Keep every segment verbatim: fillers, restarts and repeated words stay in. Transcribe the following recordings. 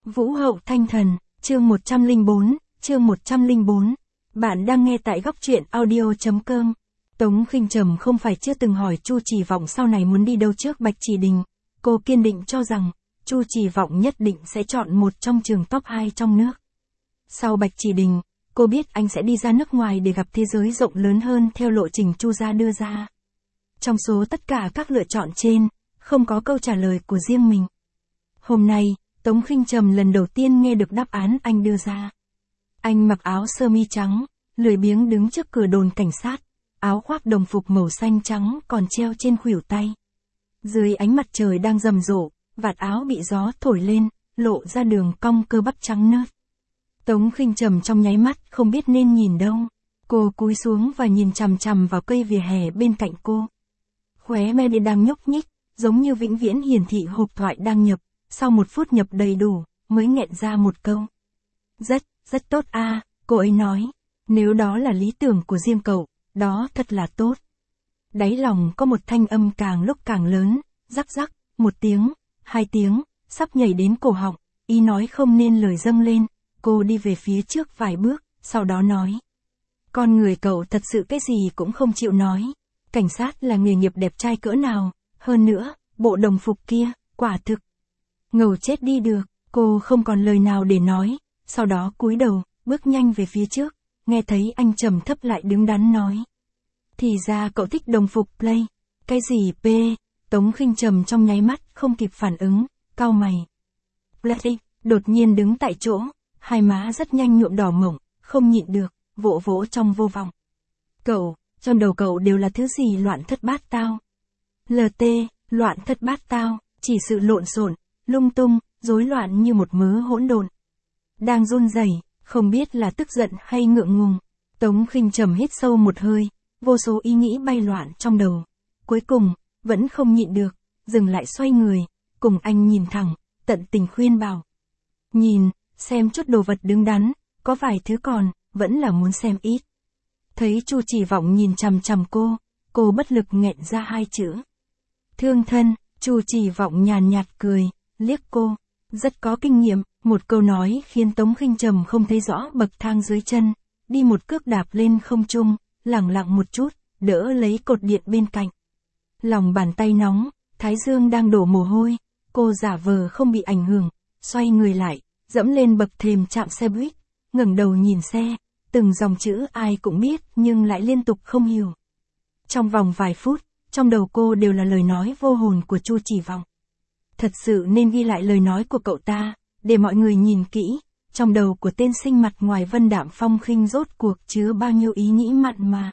Vũ hậu thanh thần, chương một trăm lẻ bốn, chương một trăm lẻ bốn. Bạn đang nghe tại góc truyện audio chấm com. Tống Khinh Trầm không phải chưa từng hỏi Chu Chỉ Vọng sau này muốn đi đâu trước Bạch Chỉ Đình. Cô kiên định cho rằng, Chu Chỉ Vọng nhất định sẽ chọn một trong trường top hai trong nước. Sau Bạch Chỉ Đình, cô biết anh sẽ đi ra nước ngoài để gặp thế giới rộng lớn hơn theo lộ trình Chu gia đưa ra. Trong số tất cả các lựa chọn trên, không có câu trả lời của riêng mình. Hôm nay, Tống Khinh Trầm lần đầu tiên nghe được đáp án anh đưa ra. Anh mặc áo sơ mi trắng, lười biếng đứng trước cửa đồn cảnh sát, áo khoác đồng phục màu xanh trắng còn treo trên khuỷu tay. Dưới ánh mặt trời đang rầm rộ, vạt áo bị gió thổi lên, lộ ra đường cong cơ bắp trắng nớt. Tống Khinh Trầm trong nháy mắt không biết nên nhìn đâu. Cô cúi xuống và nhìn chằm chằm vào cây vỉa hè bên cạnh cô. Khóe môi đang nhúc nhích, giống như vĩnh viễn hiển thị hộp thoại đang nhập. Sau một phút nhập đầy đủ, mới nghẹn ra một câu. Rất, rất tốt a, à, cô ấy nói. Nếu đó là lý tưởng của riêng cậu, đó thật là tốt. Đáy lòng có một thanh âm càng lúc càng lớn, rắc rắc, một tiếng, hai tiếng, sắp nhảy đến cổ họng, ý nói không nên lời dâng lên. Cô đi về phía trước vài bước, sau đó nói. Con người cậu thật sự cái gì cũng không chịu nói. Cảnh sát là nghề nghiệp đẹp trai cỡ nào, hơn nữa, bộ đồng phục kia, quả thực. Ngầu chết đi được, cô không còn lời nào để nói, sau đó cúi đầu, bước nhanh về phía trước, nghe thấy anh trầm thấp lại đứng đắn nói. Thì ra cậu thích đồng phục play, cái gì p, Tống Khinh Trầm trong nháy mắt không kịp phản ứng, cau mày. Play, đột nhiên đứng tại chỗ, hai má rất nhanh nhuộm đỏ mộng, không nhịn được, vỗ vỗ trong vô vọng. Cậu, trong đầu cậu đều là thứ gì loạn thất bát tao. lờ tê, loạn thất bát tao, chỉ sự lộn xộn, lung tung, rối loạn như một mớ hỗn độn. Đang run rẩy, không biết là tức giận hay ngượng ngùng. Tống Khinh Trầm hít sâu một hơi, vô số ý nghĩ bay loạn trong đầu. Cuối cùng, vẫn không nhịn được, dừng lại xoay người, cùng anh nhìn thẳng, tận tình khuyên bảo. Nhìn, xem chút đồ vật đứng đắn, có vài thứ còn, vẫn là muốn xem ít. Thấy Chu Chỉ Vọng nhìn chằm chằm cô, cô bất lực nghẹn ra hai chữ. Thương thân, Chu Chỉ Vọng nhàn nhạt cười, liếc cô, rất có kinh nghiệm, một câu nói khiến Tống Khinh Trầm không thấy rõ bậc thang dưới chân, đi một cước đạp lên không trung, lẳng lặng một chút, đỡ lấy cột điện bên cạnh. Lòng bàn tay nóng, thái dương đang đổ mồ hôi, cô giả vờ không bị ảnh hưởng, xoay người lại, dẫm lên bậc thềm trạm xe buýt, ngẩng đầu nhìn xe, từng dòng chữ ai cũng biết nhưng lại liên tục không hiểu. Trong vòng vài phút, trong đầu cô đều là lời nói vô hồn của Chu Chỉ Vọng. Thật sự nên ghi lại lời nói của cậu ta, để mọi người nhìn kỹ, trong đầu của tên sinh mặt ngoài Vân Đạm Phong Khinh rốt cuộc chứa bao nhiêu ý nghĩ mặn mà.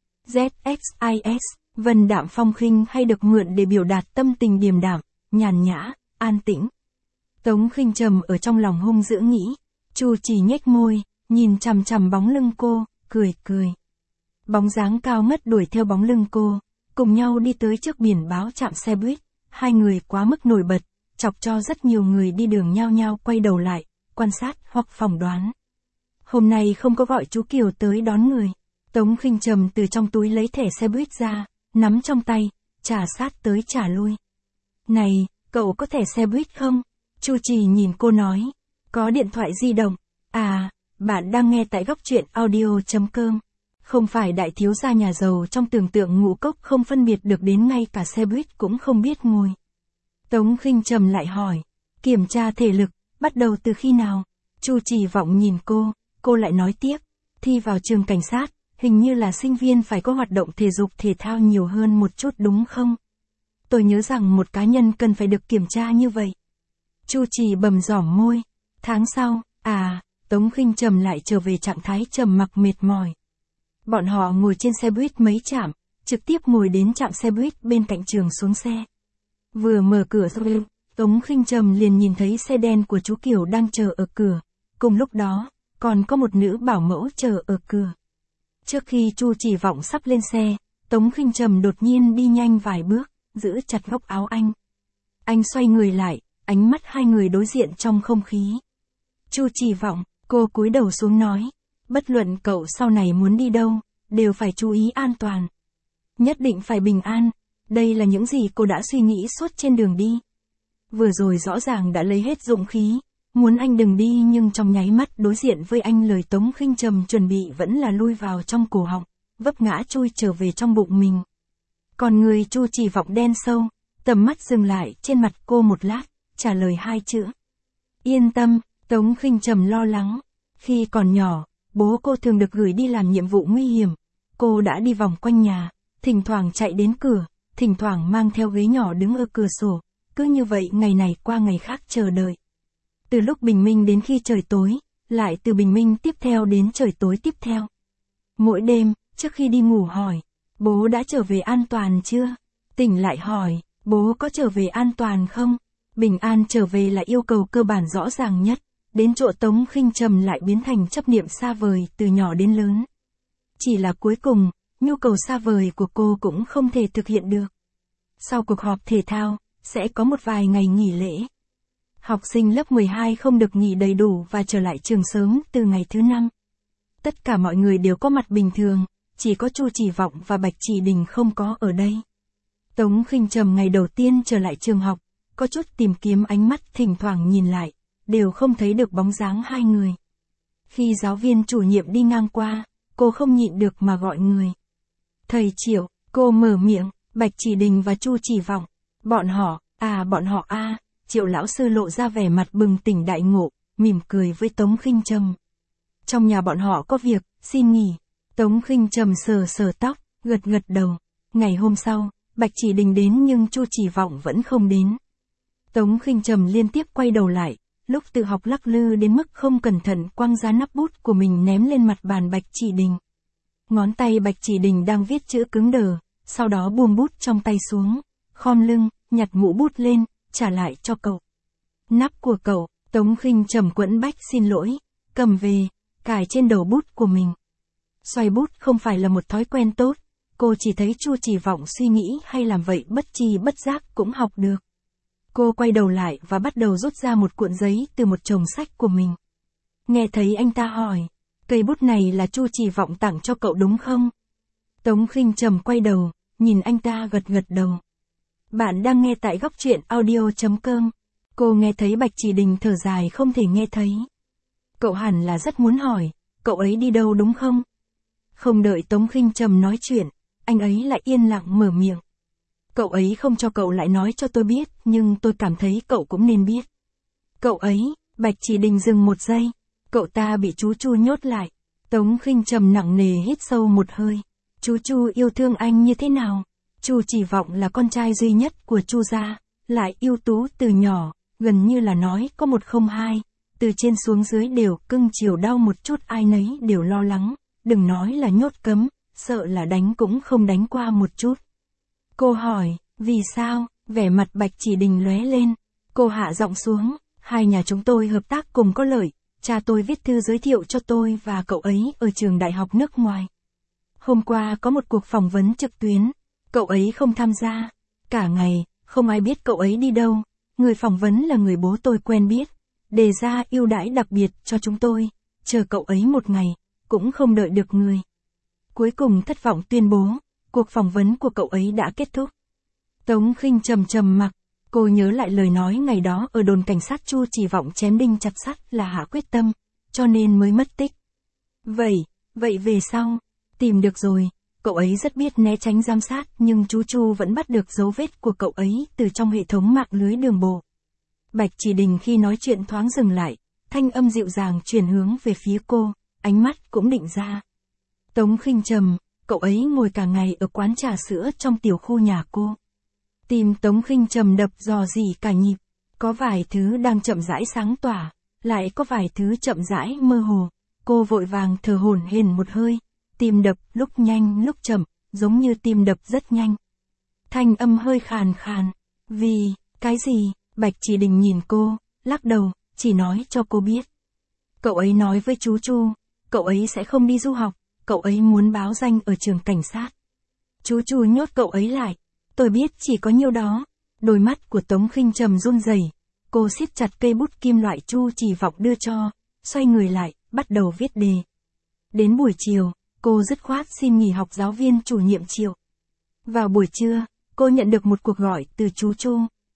Z X I S, Vân Đạm Phong Khinh hay được mượn để biểu đạt tâm tình điềm đạm, nhàn nhã, an tĩnh. Tống Khinh Trầm ở trong lòng hung dữ nghĩ, Chu Chỉ nhếch môi, nhìn chằm chằm bóng lưng cô, cười cười. Bóng dáng cao ngất đuổi theo bóng lưng cô, cùng nhau đi tới trước biển báo trạm xe buýt. Hai người quá mức nổi bật, chọc cho rất nhiều người đi đường nhao nhao quay đầu lại, quan sát hoặc phỏng đoán. Hôm nay không có gọi chú Kiều tới đón người. Tống Khinh Trầm từ trong túi lấy thẻ xe buýt ra, nắm trong tay, trả sát tới trả lui. Này, cậu có thẻ xe buýt không? Chu Chỉ nhìn cô nói. Có điện thoại di động. À, bạn đang nghe tại góc truyện audio chấm com. Không phải đại thiếu gia nhà giàu trong tưởng tượng ngũ cốc không phân biệt được đến ngay cả xe buýt cũng không biết ngồi. Tống Khinh Trầm lại hỏi, kiểm tra thể lực, bắt đầu từ khi nào? Chu Chỉ Vọng nhìn cô, cô lại nói tiếp, thi vào trường cảnh sát, hình như là sinh viên phải có hoạt động thể dục thể thao nhiều hơn một chút đúng không? Tôi nhớ rằng một cá nhân cần phải được kiểm tra như vậy. Chu Chỉ bầm giỏm môi, tháng sau, à, Tống Khinh Trầm lại trở về trạng thái trầm mặc mệt mỏi. Bọn họ ngồi trên xe buýt mấy trạm, trực tiếp ngồi đến trạm xe buýt bên cạnh trường xuống xe. Vừa mở cửa ra, Tống Khinh Trầm liền nhìn thấy xe đen của chú Kiều đang chờ ở cửa. Cùng lúc đó, còn có một nữ bảo mẫu chờ ở cửa. Trước khi Chu Chỉ Vọng sắp lên xe, Tống Khinh Trầm đột nhiên đi nhanh vài bước, giữ chặt góc áo anh. Anh xoay người lại, ánh mắt hai người đối diện trong không khí. Chu Chỉ Vọng, cô cúi đầu xuống nói. Bất luận cậu sau này muốn đi đâu, đều phải chú ý an toàn. Nhất định phải bình an, đây là những gì cô đã suy nghĩ suốt trên đường đi. Vừa rồi rõ ràng đã lấy hết dũng khí, muốn anh đừng đi, nhưng trong nháy mắt đối diện với anh lời Tống Khinh Trầm chuẩn bị vẫn là lui vào trong cổ họng, vấp ngã chui trở về trong bụng mình. Còn người Chu Chỉ Vọng đen sâu, tầm mắt dừng lại trên mặt cô một lát, trả lời hai chữ. Yên tâm. Tống Khinh Trầm lo lắng. Khi còn nhỏ, bố cô thường được gửi đi làm nhiệm vụ nguy hiểm. Cô đã đi vòng quanh nhà, thỉnh thoảng chạy đến cửa, thỉnh thoảng mang theo ghế nhỏ đứng ở cửa sổ, cứ như vậy ngày này qua ngày khác chờ đợi. Từ lúc bình minh đến khi trời tối, lại từ bình minh tiếp theo đến trời tối tiếp theo. Mỗi đêm, trước khi đi ngủ hỏi, bố đã trở về an toàn chưa? Tỉnh lại hỏi, bố có trở về an toàn không? Bình an trở về là yêu cầu cơ bản rõ ràng nhất, đến chỗ Tống Khinh Trầm lại biến thành chấp niệm xa vời từ nhỏ đến lớn. Chỉ là cuối cùng, nhu cầu xa vời của cô cũng không thể thực hiện được. Sau cuộc họp thể thao, sẽ có một vài ngày nghỉ lễ. Học sinh lớp mười hai không được nghỉ đầy đủ và trở lại trường sớm từ ngày thứ năm. Tất cả mọi người đều có mặt bình thường, chỉ có Chu Chỉ Vọng và Bạch Chỉ Đình không có ở đây. Tống Khinh Trầm ngày đầu tiên trở lại trường học, có chút tìm kiếm ánh mắt, thỉnh thoảng nhìn lại, đều không thấy được bóng dáng hai người. Khi giáo viên chủ nhiệm đi ngang qua, cô không nhịn được mà gọi người. Thầy Triệu, cô mở miệng, Bạch Chỉ Đình và Chu Chỉ Vọng. Bọn họ, à bọn họ a à, Triệu lão sư lộ ra vẻ mặt bừng tỉnh đại ngộ, mỉm cười với Tống Khinh Trầm. Trong nhà bọn họ có việc, xin nghỉ. Tống Khinh Trầm sờ sờ tóc, gật gật đầu. Ngày hôm sau, Bạch Chỉ Đình đến nhưng Chu Chỉ Vọng vẫn không đến. Tống Khinh Trầm liên tiếp quay đầu lại, lúc tự học lắc lư đến mức không cẩn thận quăng ra nắp bút của mình ném lên mặt bàn Bạch Chỉ Đình. Ngón tay Bạch Chỉ Đình đang viết chữ cứng đờ, sau đó buông bút trong tay xuống, khom lưng, nhặt mũ bút lên, trả lại cho cậu. Nắp của cậu, Tống Khinh Trầm quẫn bách xin lỗi, cầm về, cài trên đầu bút của mình. Xoay bút không phải là một thói quen tốt, cô chỉ thấy Chu Chỉ Vọng suy nghĩ hay làm vậy bất tri bất giác cũng học được. Cô quay đầu lại và bắt đầu rút ra một cuộn giấy từ một chồng sách của mình. Nghe thấy anh ta hỏi, cây bút này là Chu Chỉ Vọng tặng cho cậu đúng không? Tống Khinh Trầm quay đầu, nhìn anh ta gật gật đầu. Bạn đang nghe tại góc truyện audio chấm com. Cô nghe thấy Bạch Chỉ Đình thở dài không thể nghe thấy. Cậu hẳn là rất muốn hỏi, cậu ấy đi đâu đúng không? Không đợi Tống Khinh Trầm nói chuyện, anh ấy lại yên lặng mở miệng. Cậu ấy không cho cậu lại nói cho tôi biết, nhưng tôi cảm thấy cậu cũng nên biết. Cậu ấy, Bạch Chỉ Đình dừng một giây, cậu ta bị chú Chu nhốt lại. Tống Khinh Trầm nặng nề hít sâu một hơi. Chú Chu yêu thương anh như thế nào? Chu Chỉ Vọng là con trai duy nhất của Chu gia, lại ưu tú từ nhỏ, gần như là nói có một không hai, từ trên xuống dưới đều cưng chiều đau một chút, ai nấy đều lo lắng, đừng nói là nhốt cấm, sợ là đánh cũng không đánh qua một chút. Cô hỏi, vì sao? Vẻ mặt Bạch Chỉ Đình lóe lên. Cô hạ giọng xuống, hai nhà chúng tôi hợp tác cùng có lợi, cha tôi viết thư giới thiệu cho tôi và cậu ấy ở trường đại học nước ngoài. Hôm qua có một cuộc phỏng vấn trực tuyến, cậu ấy không tham gia. Cả ngày, không ai biết cậu ấy đi đâu. Người phỏng vấn là người bố tôi quen biết, đề ra ưu đãi đặc biệt cho chúng tôi, chờ cậu ấy một ngày, cũng không đợi được người. Cuối cùng thất vọng tuyên bố, cuộc phỏng vấn của cậu ấy đã kết thúc. Tống Khinh Trầm trầm mặc, cô nhớ lại lời nói ngày đó ở đồn cảnh sát Chu Chỉ Vọng chém đinh chặt sắt là hạ quyết tâm, cho nên mới mất tích. Vậy, vậy về sau, tìm được rồi, cậu ấy rất biết né tránh giám sát nhưng chú Chu vẫn bắt được dấu vết của cậu ấy từ trong hệ thống mạng lưới đường bộ. Bạch Chỉ Đình khi nói chuyện thoáng dừng lại, thanh âm dịu dàng chuyển hướng về phía cô, ánh mắt cũng định ra. Tống Khinh Trầm, cậu ấy ngồi cả ngày ở quán trà sữa trong tiểu khu nhà cô. Tim Tống Khinh Trầm đập rò rỉ cả nhịp, có vài thứ đang chậm rãi sáng tỏa, lại có vài thứ chậm rãi mơ hồ. Cô vội vàng thở hổn hển một hơi, tim đập lúc nhanh lúc chậm, giống như tim đập rất nhanh. Thanh âm hơi khàn khàn, vì, cái gì? Bạch Chỉ Đình nhìn cô, lắc đầu, chỉ nói cho cô biết. Cậu ấy nói với chú Chu, cậu ấy sẽ không đi du học, cậu ấy muốn báo danh ở trường cảnh sát. Chú Chu nhốt cậu ấy lại, tôi biết chỉ có nhiêu đó. Đôi mắt của Tống Khinh Trầm run rẩy, cô siết chặt cây bút kim loại Chu Chỉ Vọng đưa cho, xoay người lại, bắt đầu viết đề. Đến buổi chiều, cô dứt khoát xin nghỉ học giáo viên chủ nhiệm Triệu. Vào buổi trưa, cô nhận được một cuộc gọi từ chú Chu.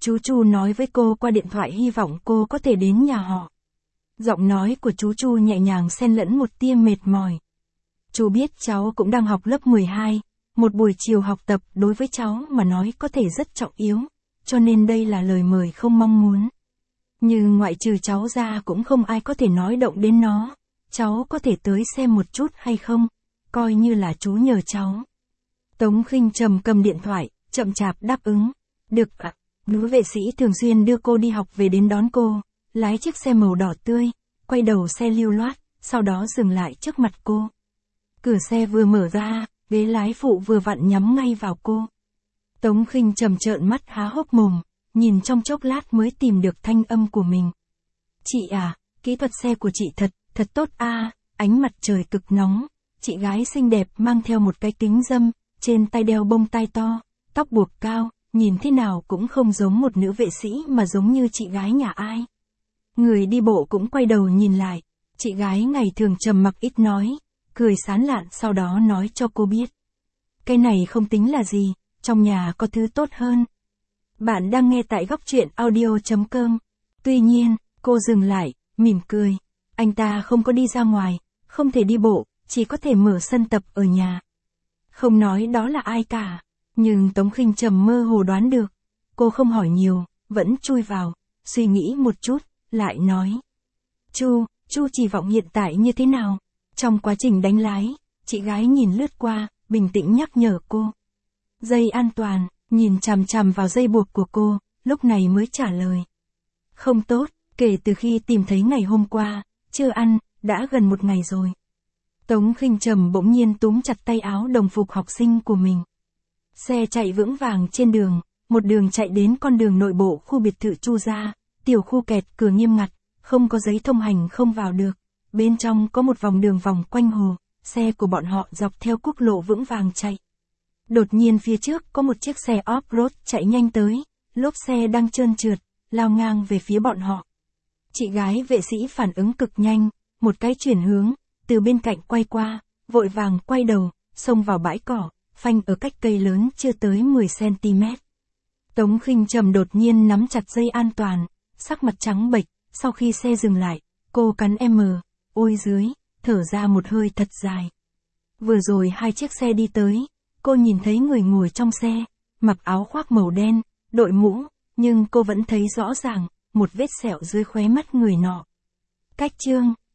Chú Chu nói với cô qua điện thoại hy vọng cô có thể đến nhà họ. Giọng nói của chú Chu nhẹ nhàng xen lẫn một tia mệt mỏi. Chú biết cháu cũng đang học lớp mười hai, một buổi chiều học tập đối với cháu mà nói có thể rất trọng yếu, cho nên đây là lời mời không mong muốn. Nhưng ngoại trừ cháu ra cũng không ai có thể nói động đến nó, cháu có thể tới xem một chút hay không, coi như là chú nhờ cháu. Tống Khinh Trầm cầm điện thoại, chậm chạp đáp ứng. Được ạ. Nữ vệ sĩ thường xuyên đưa cô đi học về đến đón cô, lái chiếc xe màu đỏ tươi, quay đầu xe lưu loát, sau đó dừng lại trước mặt cô. Cửa xe vừa mở ra, ghế lái phụ vừa vặn nhắm ngay vào cô. Tống Khinh Trầm trợn mắt há hốc mồm, nhìn trong chốc lát mới tìm được thanh âm của mình. Chị à, kỹ thuật xe của chị thật, thật tốt a. À, ánh mặt trời cực nóng, chị gái xinh đẹp mang theo một cái kính râm, trên tay đeo bông tai to, tóc buộc cao, nhìn thế nào cũng không giống một nữ vệ sĩ mà giống như chị gái nhà ai. Người đi bộ cũng quay đầu nhìn lại, chị gái ngày thường trầm mặc ít nói, cười sán lạn sau đó nói cho cô biết. Cái này không tính là gì, trong nhà có thứ tốt hơn. Bạn đang nghe tại góc truyện audio chấm com. Tuy nhiên, cô dừng lại, mỉm cười. Anh ta không có đi ra ngoài, không thể đi bộ, chỉ có thể mở sân tập ở nhà. Không nói đó là ai cả, nhưng Tống Khinh Trầm mơ hồ đoán được. Cô không hỏi nhiều, vẫn chui vào, suy nghĩ một chút, lại nói. Chu, Chu Chỉ Vọng hiện tại như thế nào? Trong quá trình đánh lái, chị gái nhìn lướt qua, bình tĩnh nhắc nhở cô. Dây an toàn, nhìn chằm chằm vào dây buộc của cô, lúc này mới trả lời. Không tốt, kể từ khi tìm thấy ngày hôm qua, chưa ăn, đã gần một ngày rồi. Tống Khinh Trầm bỗng nhiên túm chặt tay áo đồng phục học sinh của mình. Xe chạy vững vàng trên đường, một đường chạy đến con đường nội bộ khu biệt thự Chu gia, tiểu khu kẹt cửa nghiêm ngặt, không có giấy thông hành không vào được. Bên trong có một vòng đường vòng quanh hồ, xe của bọn họ dọc theo quốc lộ vững vàng chạy. Đột nhiên phía trước có một chiếc xe off-road chạy nhanh tới, lốp xe đang trơn trượt, lao ngang về phía bọn họ. Chị gái vệ sĩ phản ứng cực nhanh, một cái chuyển hướng, từ bên cạnh quay qua, vội vàng quay đầu, xông vào bãi cỏ, phanh ở cách cây lớn chưa tới mười xăng-ti-mét. Tống Khinh Trầm đột nhiên nắm chặt dây an toàn, sắc mặt trắng bệch, sau khi xe dừng lại, cô cắn M, ôi dưới, thở ra một hơi thật dài. Vừa rồi hai chiếc xe đi tới, cô nhìn thấy người ngồi trong xe, mặc áo khoác màu đen, đội mũ, nhưng cô vẫn thấy rõ ràng, một vết sẹo dưới khóe mắt người nọ. Cách chương